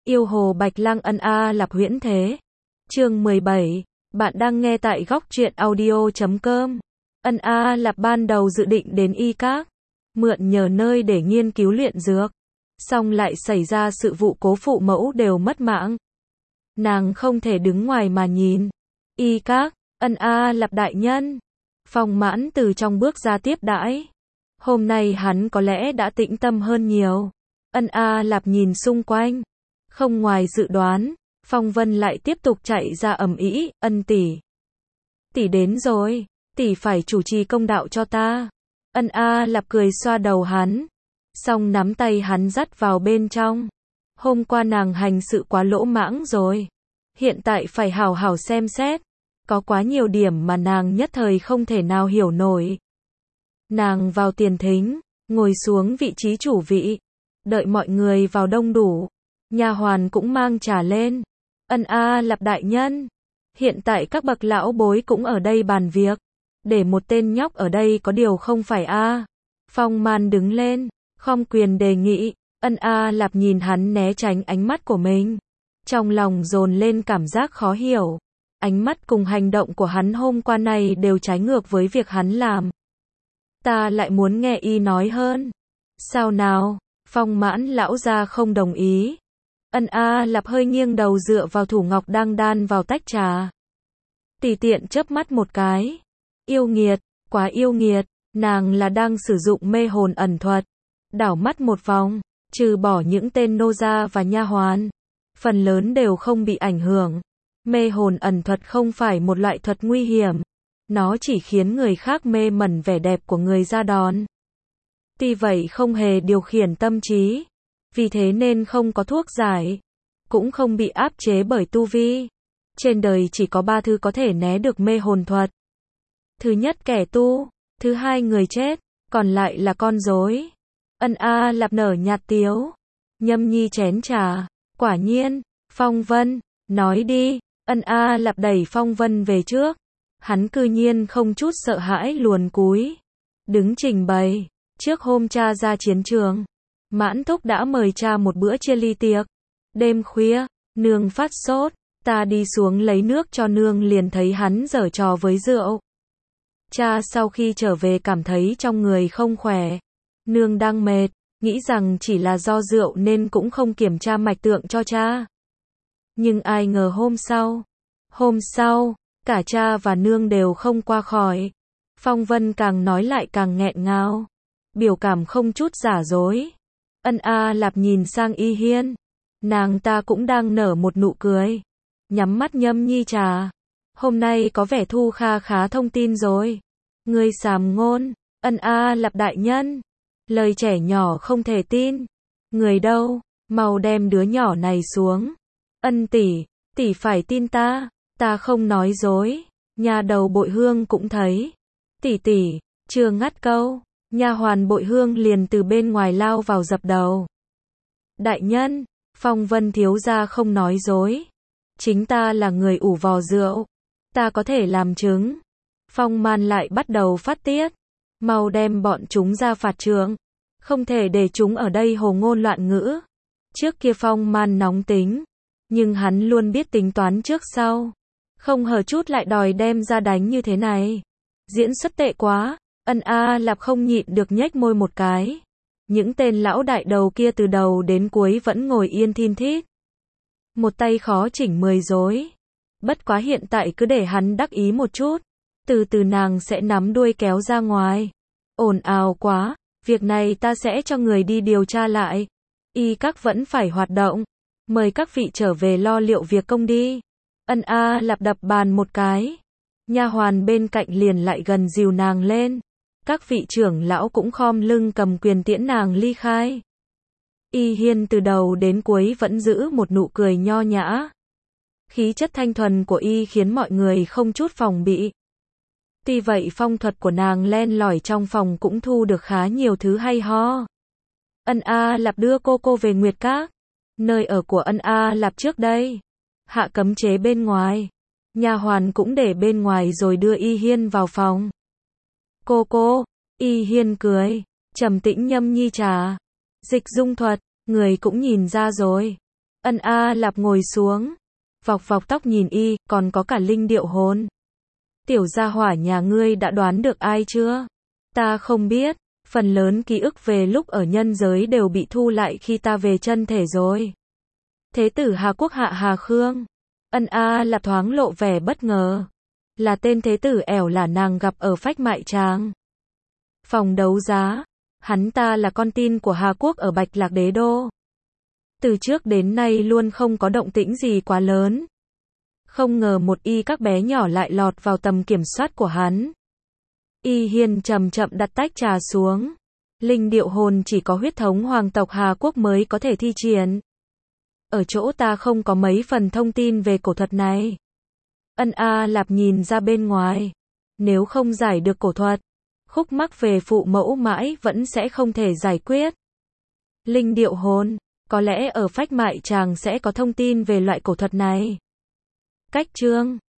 Yêu hồ Bạch Lang ân a lạp huyễn thế. Chương 17. Bạn đang nghe tại góc truyện audio.com. Ân a lạp ban đầu dự định đến y các, mượn nhờ nơi để nghiên cứu luyện dược. Xong lại xảy ra sự vụ cố phụ mẫu đều mất mạng. Nàng không thể đứng ngoài mà nhìn. Y các, ân a lạp đại nhân. Phong Mãn từ trong bước ra tiếp đãi. Hôm nay hắn có lẽ đã tĩnh tâm hơn nhiều. Ân a lạp nhìn xung quanh. Không ngoài dự đoán, Phong Vân lại tiếp tục chạy ra ầm ĩ, Ân tỷ. Tỷ đến rồi, tỷ phải chủ trì công đạo cho ta. Ân a lạp cười xoa đầu hắn. Xong nắm tay hắn dắt vào bên trong. Hôm qua nàng hành sự quá lỗ mãng rồi. Hiện tại phải hào hào xem xét. Có quá nhiều điểm mà nàng nhất thời không thể nào hiểu nổi. Nàng vào tiền thính, ngồi xuống vị trí chủ vị. Đợi mọi người vào đông đủ. Nha hoàn cũng mang trà lên. Ân a lạp đại nhân. Hiện tại các bậc lão bối cũng ở đây bàn việc. Để một tên nhóc ở đây có điều không phải a. Phong Man đứng lên, khom quyền đề nghị. Ân a lạp nhìn hắn né tránh ánh mắt của mình. Trong lòng dồn lên cảm giác khó hiểu. Ánh mắt cùng hành động của hắn hôm qua này đều trái ngược với việc hắn làm. Ta lại muốn nghe y nói hơn. Sao nào? Phong Mãn lão gia không đồng ý. Ân a lạp hơi nghiêng đầu dựa vào thủ ngọc đang đan vào tách trà. Tùy tiện chớp mắt một cái. Yêu nghiệt, quá yêu nghiệt. Nàng là đang sử dụng mê hồn ẩn thuật. Đảo mắt một vòng, trừ bỏ những tên nô gia và nha hoàn, phần lớn đều không bị ảnh hưởng. Mê hồn ẩn thuật không phải một loại thuật nguy hiểm. Nó chỉ khiến người khác mê mẩn vẻ đẹp của người ra đòn. Tuy vậy không hề điều khiển tâm trí. Vì thế nên không có thuốc giải. Cũng không bị áp chế bởi tu vi. Trên đời chỉ có 3 thứ có thể né được mê hồn thuật. Thứ nhất kẻ tu. Thứ hai người chết. Còn lại là con rối. Ân a lạp nở nhạt tiếu. Nhâm nhi chén trà. Quả nhiên. Phong Vân. Nói đi. Ân a lạp đẩy Phong Vân về trước. Hắn cư nhiên không chút sợ hãi luồn cúi. Đứng trình bày. Trước hôm cha ra chiến trường. Mãn Thúc đã mời cha một bữa chia ly tiệc. Đêm khuya, nương phát sốt, ta đi xuống lấy nước cho nương liền thấy hắn giở trò với rượu. Cha sau khi trở về cảm thấy trong người không khỏe. Nương đang mệt, nghĩ rằng chỉ là do rượu nên cũng không kiểm tra mạch tượng cho cha. Nhưng ai ngờ hôm sau, cả cha và nương đều không qua khỏi. Phong Vân càng nói lại càng nghẹn ngào. Biểu cảm không chút giả dối. Ân a lạp nhìn sang Y Hiên. Nàng ta cũng đang nở một nụ cười. Nhắm mắt nhâm nhi trà. Hôm nay có vẻ Thu kha khá thông tin rồi. Ngươi sàm ngôn. Ân a lạp đại nhân. Lời trẻ nhỏ không thể tin. Người đâu? Mau đem đứa nhỏ này xuống. Ân tỷ, tỷ phải tin ta. Ta không nói dối. Nhà đầu Bội Hương cũng thấy. Tỷ, chưa ngắt câu. Nha hoàn Bội Hương liền từ bên ngoài lao vào dập đầu. Đại nhân, Phong Vân thiếu gia không nói dối. Chính ta là người ủ vò rượu. Ta có thể làm chứng. Phong Man lại bắt đầu phát tiết. Mau đem bọn chúng ra phạt trượng. Không thể để chúng ở đây hồ ngôn loạn ngữ. Trước kia Phong Man nóng tính. Nhưng hắn luôn biết tính toán trước sau. Không hở chút lại đòi đem ra đánh như thế này. Diễn xuất tệ quá. Ân a lạp không nhịn được nhếch môi một cái. Những tên lão đại đầu kia từ đầu đến cuối vẫn ngồi yên thin thít. Một tay khó chỉnh 10 rối. Bất quá hiện tại cứ để hắn đắc ý một chút. Từ từ nàng sẽ nắm đuôi kéo ra ngoài. Ồn ào quá. Việc này ta sẽ cho người đi điều tra lại. Y các vẫn phải hoạt động. Mời các vị trở về lo liệu việc công đi. Ân a lạp đập bàn một cái. Nha hoàn bên cạnh liền lại gần dìu nàng lên. Các vị trưởng lão cũng khom lưng cầm quyền tiễn nàng ly khai. Y Hiên từ đầu đến cuối vẫn giữ một nụ cười nho nhã. Khí chất thanh thuần của Y khiến mọi người không chút phòng bị. Tuy vậy phong thuật của nàng len lỏi trong phòng cũng thu được khá nhiều thứ hay ho. Ân a lạp đưa cô về Nguyệt Các. Nơi ở của Ân a lạp trước đây. Hạ cấm chế bên ngoài. Nha hoàn cũng để bên ngoài rồi đưa Y Hiên vào phòng. Cô, Y Hiên cười, trầm tĩnh nhâm nhi trà. Dịch dung thuật, người cũng nhìn ra rồi. Ân A Lạp ngồi xuống, vọc vọc tóc nhìn y, còn có cả linh điệu hồn. Tiểu gia hỏa nhà ngươi đã đoán được ai chưa? Ta không biết, phần lớn ký ức về lúc ở nhân giới đều bị thu lại khi ta về chân thể rồi. Thế tử Hà Quốc Hạ Hà Khương. Ân A Lạp thoáng lộ vẻ bất ngờ. Là tên thế tử ẻo là nàng gặp ở Phách Mại Tràng. Phòng đấu giá. Hắn ta là con tin của Hà Quốc ở Bạch Lạc Đế Đô. Từ trước đến nay luôn không có động tĩnh gì quá lớn. Không ngờ một y các bé nhỏ lại lọt vào tầm kiểm soát của hắn. Y Hiên chậm chậm đặt tách trà xuống. Linh điệu hồn chỉ có huyết thống hoàng tộc Hà Quốc mới có thể thi triển. Ở chỗ ta không có mấy phần thông tin về cổ thuật này. Ân A Lạp nhìn ra bên ngoài. Nếu không giải được cổ thuật, khúc mắc về phụ mẫu mãi vẫn sẽ không thể giải quyết. Linh điệu hồn, có lẽ ở Phách Mại Tràng sẽ có thông tin về loại cổ thuật này. Cách chương